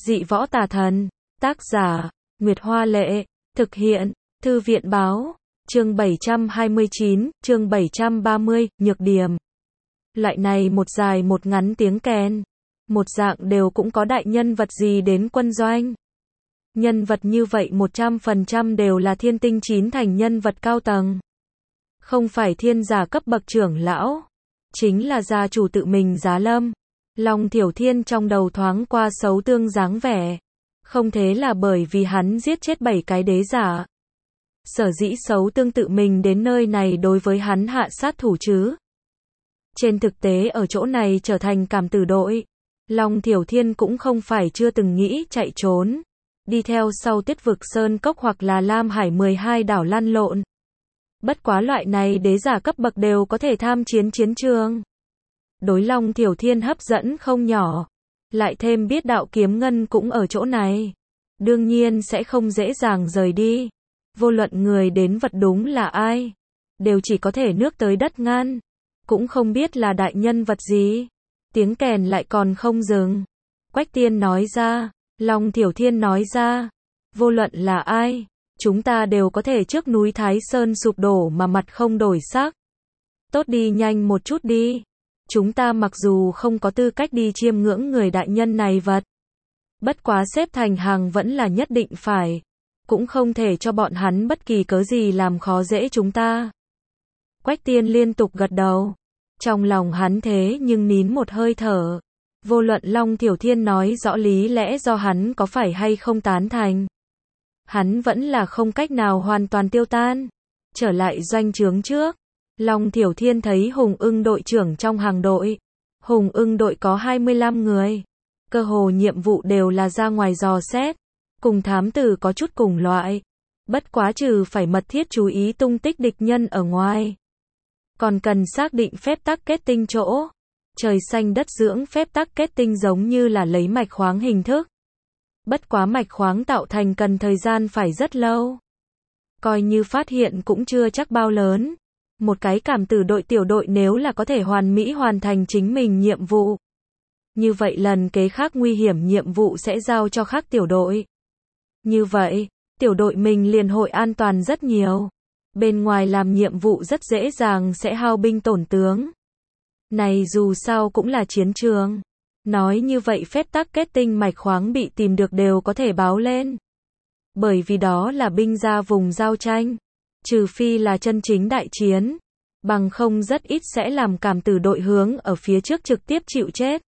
Dị võ tà thần. Tác giả, Nguyệt Hoa Lệ. Thực hiện, Thư viện Báo. Chương 729, chương 730, nhược điểm. Loại này một dài một ngắn tiếng kèn. Một dạng đều cũng có đại nhân vật gì đến quân doanh. Nhân vật như vậy 100% đều là thiên tinh 9 thành nhân vật cao tầng. Không phải thiên giả cấp bậc trưởng lão. Chính là gia chủ tự mình Giá Lâm. Long Thiểu Thiên trong đầu thoáng qua xấu tương dáng vẻ. Không thế là bởi vì hắn giết chết 7 cái đế giả. Sở dĩ xấu tương tự mình đến nơi này đối với hắn hạ sát thủ chứ. Trên thực tế ở chỗ này trở thành cảm tử đội. Long Thiểu Thiên cũng không phải chưa từng nghĩ chạy trốn. Đi theo sau Tuyết Vực Sơn Cốc hoặc là Lam Hải 12 đảo lăn lộn. Bất quá loại này đế giả cấp bậc đều có thể tham chiến chiến trường. Đối Long Thiểu Thiên hấp dẫn không nhỏ. Lại thêm biết đạo kiếm ngân cũng ở chỗ này. Đương nhiên sẽ không dễ dàng rời đi. Vô luận người đến vật đúng là ai. Đều chỉ có thể nước tới đất ngăn. Cũng không biết là đại nhân vật gì. Tiếng kèn lại còn không dừng. Quách Tiên nói ra. Long Thiểu Thiên nói ra. Vô luận là ai. Chúng ta đều có thể trước núi Thái Sơn sụp đổ mà mặt không đổi sắc. Tốt đi nhanh một chút đi. Chúng ta mặc dù không có tư cách đi chiêm ngưỡng người đại nhân này vật. Bất quá xếp thành hàng vẫn là nhất định phải. Cũng không thể cho bọn hắn bất kỳ cớ gì làm khó dễ chúng ta. Quách Tiên liên tục gật đầu. Trong lòng hắn thế nhưng nín một hơi thở. Vô luận Long Thiểu Thiên nói rõ lý lẽ do hắn có phải hay không tán thành. Hắn vẫn là không cách nào hoàn toàn tiêu tan. Trở lại doanh trướng trước. Long Thiểu Thiên thấy Hùng Ưng đội trưởng trong hàng đội. Hùng Ưng đội có 25 người. Cơ hồ nhiệm vụ đều là ra ngoài dò xét. Cùng thám tử có chút cùng loại. Bất quá trừ phải mật thiết chú ý tung tích địch nhân ở ngoài. Còn cần xác định phép tắc kết tinh chỗ. Trời xanh đất dưỡng phép tắc kết tinh giống như là lấy mạch khoáng hình thức. Bất quá mạch khoáng tạo thành cần thời gian phải rất lâu. Coi như phát hiện cũng chưa chắc bao lớn. Một cái cảm tử đội tiểu đội nếu là có thể hoàn mỹ hoàn thành chính mình nhiệm vụ. Như vậy lần kế khác nguy hiểm nhiệm vụ sẽ giao cho khác tiểu đội. Như vậy, tiểu đội mình liền hội an toàn rất nhiều. Bên ngoài làm nhiệm vụ rất dễ dàng sẽ hao binh tổn tướng. Này dù sao cũng là chiến trường. Nói như vậy phép tắc kết tinh mạch khoáng bị tìm được đều có thể báo lên. Bởi vì đó là binh ra vùng giao tranh. Trừ phi là chân chính đại chiến. Bằng không rất ít sẽ làm cảm tử đội hướng ở phía trước trực tiếp chịu chết.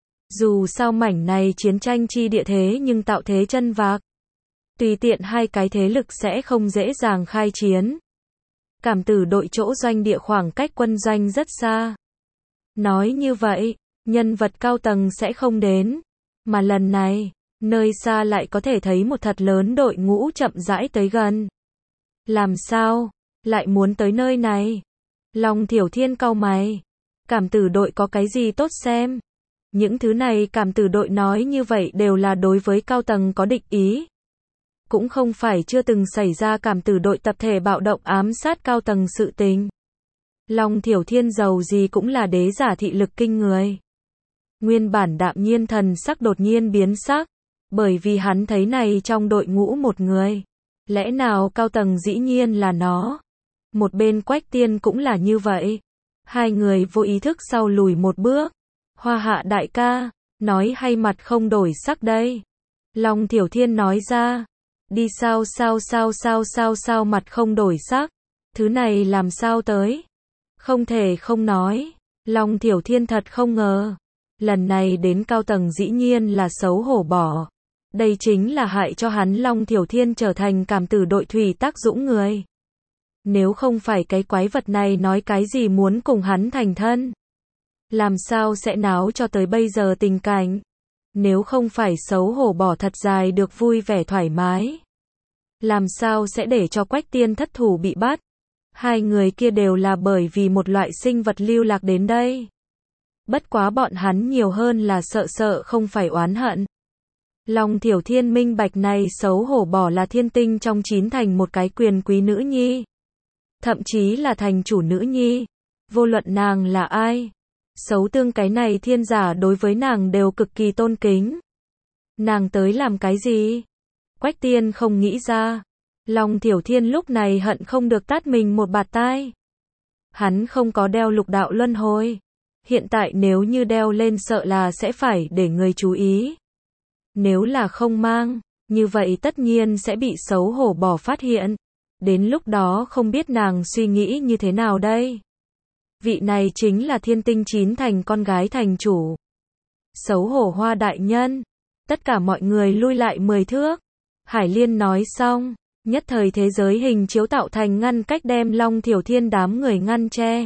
Dù sao mảnh này chiến tranh chi địa thế nhưng tạo thế chân vạc. Tùy tiện hai cái thế lực sẽ không dễ dàng khai chiến. Cảm tử đội chỗ doanh địa khoảng cách quân doanh rất xa. Nói như vậy, nhân vật cao tầng sẽ không đến. Mà lần này, nơi xa lại có thể thấy một thật lớn đội ngũ chậm rãi tới gần. Làm sao? Lại muốn tới nơi này? Long Thiểu Thiên cau mày. Cảm tử đội có cái gì tốt xem? Những thứ này cảm tử đội nói như vậy đều là đối với cao tầng có địch ý. Cũng không phải chưa từng xảy ra cảm tử đội tập thể bạo động ám sát cao tầng sự tình. Long Thiểu Thiên giàu gì cũng là đế giả thị lực kinh người. Nguyên bản đạm nhiên thần sắc đột nhiên biến sắc. Bởi vì hắn thấy này trong đội ngũ một người. Lẽ nào cao tầng dĩ nhiên là nó. Một bên Quách Tiên cũng là như vậy. Hai người vô ý thức sau lùi một bước. Hoa Hạ đại ca, nói hay mặt không đổi sắc đây. Long Thiểu Thiên nói ra. Đi sao mặt không đổi sắc. Thứ này làm sao tới. Không thể không nói. Long Thiểu Thiên thật không ngờ. Lần này đến cao tầng dĩ nhiên là xấu hổ bỏ. Đây chính là hại cho hắn Long Thiểu Thiên trở thành cảm tử đội thủy tác dũng người. Nếu không phải cái quái vật này nói cái gì muốn cùng hắn thành thân. Làm sao sẽ náo cho tới bây giờ tình cảnh. Nếu không phải xấu hổ bỏ thật dài được vui vẻ thoải mái. Làm sao sẽ để cho Quách Tiên thất thủ bị bắt. Hai người kia đều là bởi vì một loại sinh vật lưu lạc đến đây. Bất quá bọn hắn nhiều hơn là sợ không phải oán hận. Long Thiểu Thiên minh bạch này xấu hổ bỏ là thiên tinh trong 9 thành một cái quyền quý nữ nhi. Thậm chí là thành chủ nữ nhi. Vô luận nàng là ai. Xấu tương cái này thiên giả đối với nàng đều cực kỳ tôn kính. Nàng tới làm cái gì? Quách Tiên không nghĩ ra. Long Thiểu Thiên lúc này hận không được tát mình một bạt tai. Hắn không có đeo lục đạo luân hồi. Hiện tại nếu như đeo lên sợ là sẽ phải để người chú ý. Nếu là không mang, như vậy tất nhiên sẽ bị xấu hổ bỏ phát hiện. Đến lúc đó không biết nàng suy nghĩ như thế nào đây. Vị này chính là Thiên Tinh 9 thành con gái thành chủ. Xấu hổ Hoa đại nhân. Tất cả mọi người lui lại 10 thước. Hải Liên nói xong, nhất thời thế giới hình chiếu tạo thành ngăn cách đem Long Thiểu Thiên đám người ngăn che.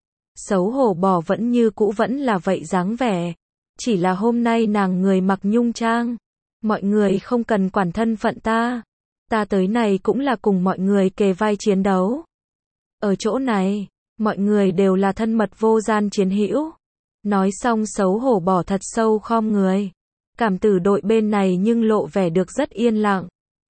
Xấu hổ bỏ vẫn như cũ vẫn là vậy dáng vẻ. Chỉ là hôm nay nàng người mặc nhung trang. Mọi người không cần quản thân phận ta. Ta tới này cũng là cùng mọi người kề vai chiến đấu. Ở chỗ này, mọi người đều là thân mật vô gian chiến hữu. Nói xong xấu hổ bỏ thật sâu khom người. Cảm tử đội bên này nhưng lộ vẻ được rất yên lặng.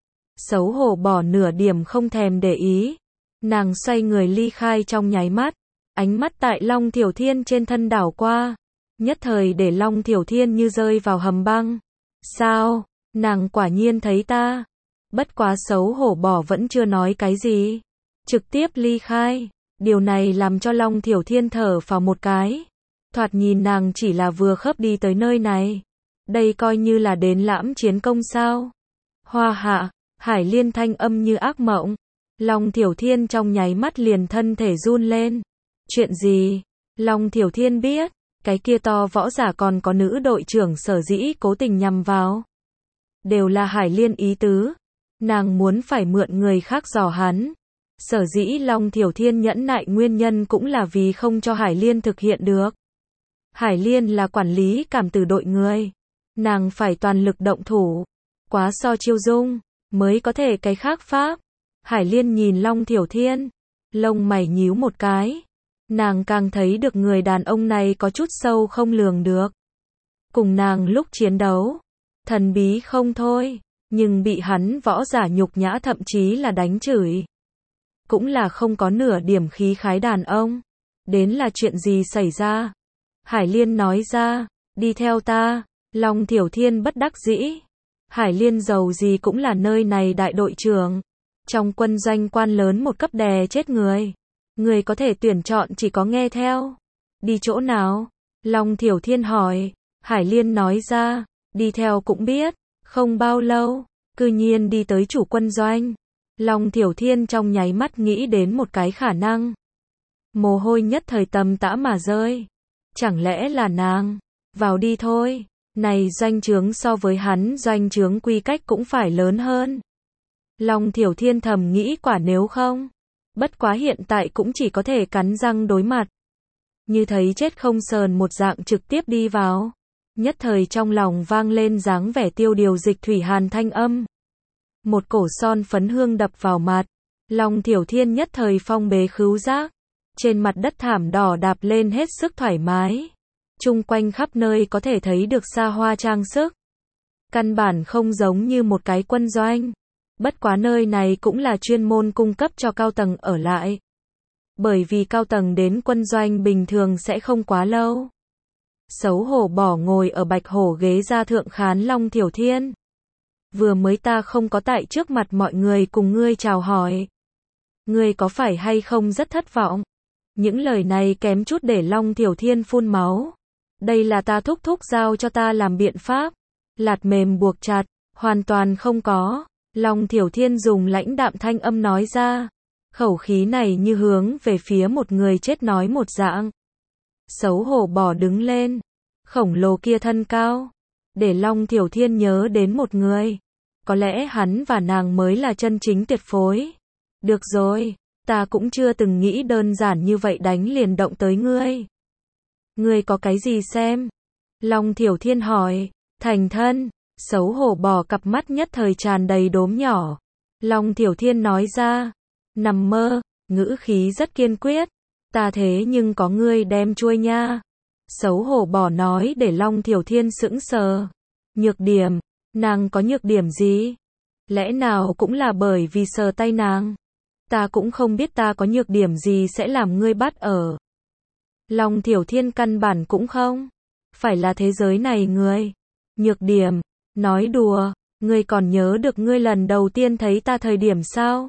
Xấu hổ bỏ nửa điểm không thèm để ý. Nàng xoay người ly khai trong nháy mắt. Ánh mắt tại Long Thiểu Thiên trên thân đảo qua. Nhất thời để Long Thiểu Thiên như rơi vào hầm băng. Sao? Nàng quả nhiên thấy ta. Bất quá xấu hổ bỏ vẫn chưa nói cái gì. Trực tiếp ly khai. Điều này làm cho Long Thiểu Thiên thở phào một cái. Thoạt nhìn nàng chỉ là vừa khớp đi tới nơi này. Đây coi như là đến lãm chiến công sao. Hoa hạ, Hải Liên thanh âm như ác mộng. Long Thiểu Thiên trong nháy mắt liền thân thể run lên. Chuyện gì? Long Thiểu Thiên biết, cái kia to võ giả còn có nữ đội trưởng sở dĩ cố tình nhằm vào. Đều là Hải Liên ý tứ. Nàng muốn phải mượn người khác dò hắn. Sở dĩ Long Thiểu Thiên nhẫn nại nguyên nhân cũng là vì không cho Hải Liên thực hiện được. Hải Liên là quản lý cảm tử đội người. Nàng phải toàn lực động thủ. Quá so chiêu dung, mới có thể cái khác pháp. Hải Liên nhìn Long Thiểu Thiên. Lông mày nhíu một cái. Nàng càng thấy được người đàn ông này có chút sâu không lường được. Cùng nàng lúc chiến đấu, thần bí không thôi. Nhưng bị hắn võ giả nhục nhã thậm chí là đánh chửi. Cũng là không có nửa điểm khí khái đàn ông. Đến là chuyện gì xảy ra? Hải Liên nói ra, đi theo ta. Long Thiểu Thiên bất đắc dĩ. Hải Liên giàu gì cũng là nơi này đại đội trưởng. Trong quân doanh quan lớn một cấp đè chết người. Người có thể tuyển chọn chỉ có nghe theo. Đi chỗ nào? Long Thiểu Thiên hỏi. Hải Liên nói ra, đi theo cũng biết. Không bao lâu, cư nhiên đi tới chủ quân doanh. Long Thiểu Thiên trong nháy mắt nghĩ đến một cái khả năng. Mồ hôi nhất thời tầm tã mà rơi. Chẳng lẽ là nàng? Vào đi thôi. Này doanh trướng so với hắn doanh trướng quy cách cũng phải lớn hơn. Long Thiểu Thiên thầm nghĩ quả nếu không. Bất quá hiện tại cũng chỉ có thể cắn răng đối mặt. Như thấy chết không sờn một dạng trực tiếp đi vào. Nhất thời trong lòng vang lên dáng vẻ tiêu điều dịch thủy hàn thanh âm. Một cổ son phấn hương đập vào mặt. Long Thiểu Thiên nhất thời phong bế khứu giác. Trên mặt đất thảm đỏ đạp lên hết sức thoải mái. Chung quanh khắp nơi có thể thấy được xa hoa trang sức. Căn bản không giống như một cái quân doanh. Bất quá nơi này cũng là chuyên môn cung cấp cho cao tầng ở lại. Bởi vì cao tầng đến quân doanh bình thường sẽ không quá lâu. Xấu hổ bỏ ngồi ở bạch hổ ghế ra thượng khán Long Thiểu Thiên. Vừa mới ta không có tại trước mặt mọi người cùng ngươi chào hỏi. Ngươi có phải hay không rất thất vọng? Những lời này kém chút để Long Thiểu Thiên phun máu. Đây là ta thúc thúc giao cho ta làm biện pháp. Lạt mềm buộc chặt, hoàn toàn không có. Long Thiểu Thiên dùng lãnh đạm thanh âm nói ra. Khẩu khí này như hướng về phía một người chết nói một dạng. Xấu hổ bỏ đứng lên. Khổng lồ kia thân cao. Để Long Thiểu Thiên nhớ đến một người. Có lẽ hắn và nàng mới là chân chính tuyệt phối. Được rồi, ta cũng chưa từng nghĩ đơn giản như vậy đánh liền động tới ngươi. Ngươi có cái gì xem? Long Thiểu Thiên hỏi. Thành thân. Xấu hổ bò cặp mắt nhất thời tràn đầy đốm nhỏ. Long Thiểu Thiên nói ra. Nằm mơ, ngữ khí rất kiên quyết. Ta thế nhưng có ngươi đem chuôi nha. Xấu hổ bò nói để Long Thiểu Thiên sững sờ. Nhược điểm, nàng có nhược điểm gì? Lẽ nào cũng là bởi vì sờ tay nàng? Ta cũng không biết ta có nhược điểm gì sẽ làm ngươi bắt ở. Long Thiểu Thiên căn bản cũng không. Phải là thế giới này người. Nhược điểm, Nói đùa, ngươi còn nhớ được ngươi lần đầu tiên thấy ta thời điểm sao?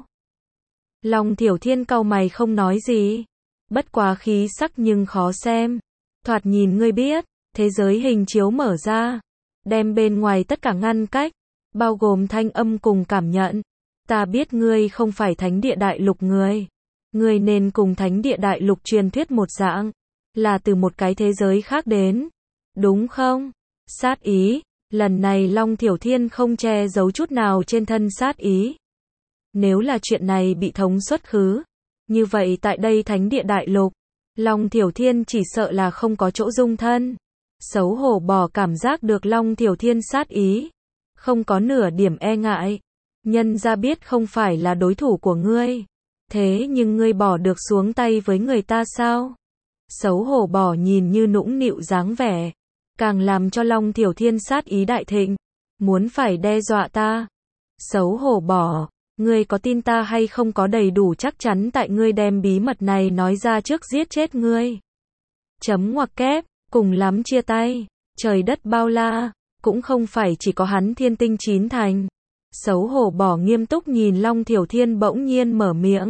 Long Thiểu Thiên cau mày không nói gì. Bất quá khí sắc nhưng khó xem. Thoạt nhìn ngươi biết, thế giới hình chiếu mở ra, đem bên ngoài tất cả ngăn cách, bao gồm thanh âm cùng cảm nhận. Ta biết ngươi không phải thánh địa đại lục người. Ngươi nên cùng thánh địa đại lục truyền thuyết một dạng, là từ một cái thế giới khác đến. Đúng không? Sát ý. Lần này Long Thiểu Thiên không che giấu chút nào trên thân sát ý. Nếu là chuyện này bị thống xuất khứ, như vậy tại đây thánh địa đại lục, Long Thiểu Thiên chỉ sợ là không có chỗ dung thân. Xấu hổ bỏ cảm giác được Long Thiểu Thiên sát ý, không có nửa điểm e ngại. Nhân ra biết không phải là đối thủ của ngươi, thế nhưng ngươi bỏ được xuống tay với người ta sao? Xấu hổ bỏ nhìn như nũng nịu dáng vẻ, càng làm cho Long Thiểu Thiên sát ý đại thịnh, muốn phải đe dọa ta. Xấu hổ bỏ, ngươi có tin ta hay không có đầy đủ chắc chắn tại ngươi đem bí mật này nói ra trước giết chết ngươi. Chấm ngoặc kép, cùng lắm chia tay, trời đất bao la, cũng không phải chỉ có hắn thiên tinh chín thành. Xấu hổ bỏ nghiêm túc nhìn Long Thiểu Thiên bỗng nhiên mở miệng.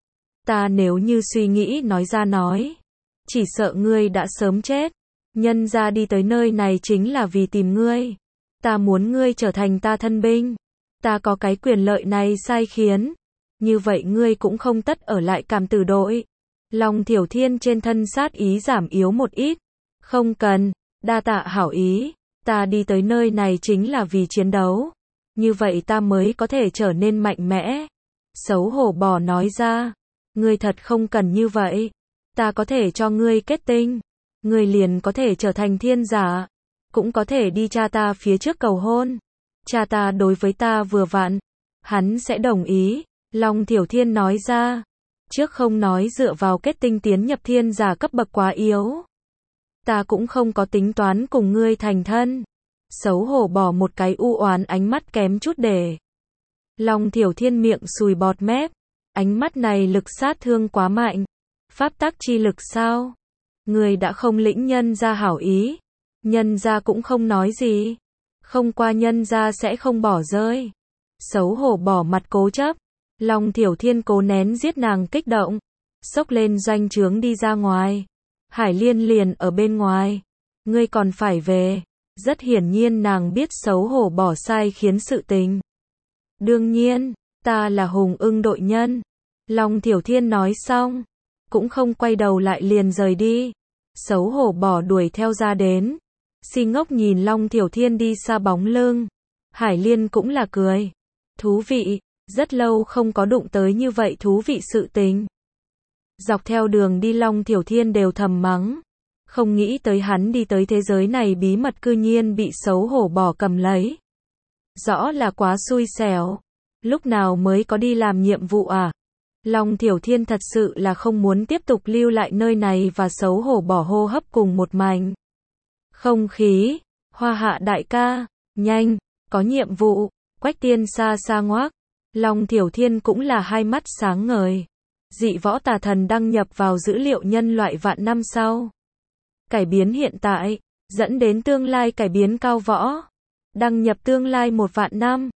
Ta nếu như suy nghĩ nói ra nói, chỉ sợ ngươi đã sớm chết. Nhân ra đi tới nơi này chính là vì tìm ngươi. Ta muốn ngươi trở thành ta thân binh. Ta có cái quyền lợi này sai khiến. Như vậy ngươi cũng không tất ở lại Cảm Tử đội. Long Thiểu Thiên trên thân sát ý giảm yếu một ít. Không cần, đa tạ hảo ý. Ta đi tới nơi này chính là vì chiến đấu. Như vậy ta mới có thể trở nên mạnh mẽ. Xấu hổ bỏ nói ra. Ngươi thật không cần như vậy. Ta có thể cho ngươi kết tinh. Ngươi liền có thể trở thành thiên giả. Cũng có thể đi cha ta phía trước cầu hôn. Cha ta đối với ta vừa vặn. Hắn sẽ đồng ý. Long Thiểu Thiên nói ra. Trước không nói dựa vào kết tinh tiến nhập thiên giả cấp bậc quá yếu. Ta cũng không có tính toán cùng ngươi thành thân. Xấu hổ bỏ một cái u oán ánh mắt kém chút để. Long Thiểu Thiên miệng sùi bọt mép. Ánh mắt này lực sát thương quá mạnh. Pháp tắc chi lực sao? Người đã không lĩnh nhân ra hảo ý. Nhân ra cũng không nói gì. Không qua nhân ra sẽ không bỏ rơi. Xấu hổ bỏ mặt cố chấp. Long Thiểu Thiên cố nén giết nàng kích động. Xốc lên doanh trướng đi ra ngoài. Hải Liên liền ở bên ngoài. Ngươi còn phải về. Rất hiển nhiên nàng biết xấu hổ bỏ sai khiến sự tình. Đương nhiên, ta là Hùng Ưng đội nhân. Long Thiểu Thiên nói xong, cũng không quay đầu lại liền rời đi. Xấu hổ bỏ đuổi theo ra đến. Si ngốc nhìn Long Thiểu Thiên đi xa bóng lưng. Hải Liên cũng là cười. Thú vị, rất lâu không có đụng tới như vậy thú vị sự tình. Dọc theo đường đi Long Thiểu Thiên đều thầm mắng. Không nghĩ tới hắn đi tới thế giới này bí mật cư nhiên bị xấu hổ bỏ cầm lấy. Rõ là quá xui xẻo. Lúc nào mới có đi làm nhiệm vụ à? Long Thiểu Thiên thật sự là không muốn tiếp tục lưu lại nơi này và xấu hổ bỏ hô hấp cùng một mảnh. Không khí, Hoa Hạ đại ca, nhanh, có nhiệm vụ, Quách Tiên xa xa ngoác. Long Thiểu Thiên cũng là hai mắt sáng ngời. Dị võ tà thần đăng nhập vào dữ liệu nhân loại vạn năm sau. Cải biến hiện tại, dẫn đến tương lai cải biến cao võ. Đăng nhập tương lai 1 vạn năm.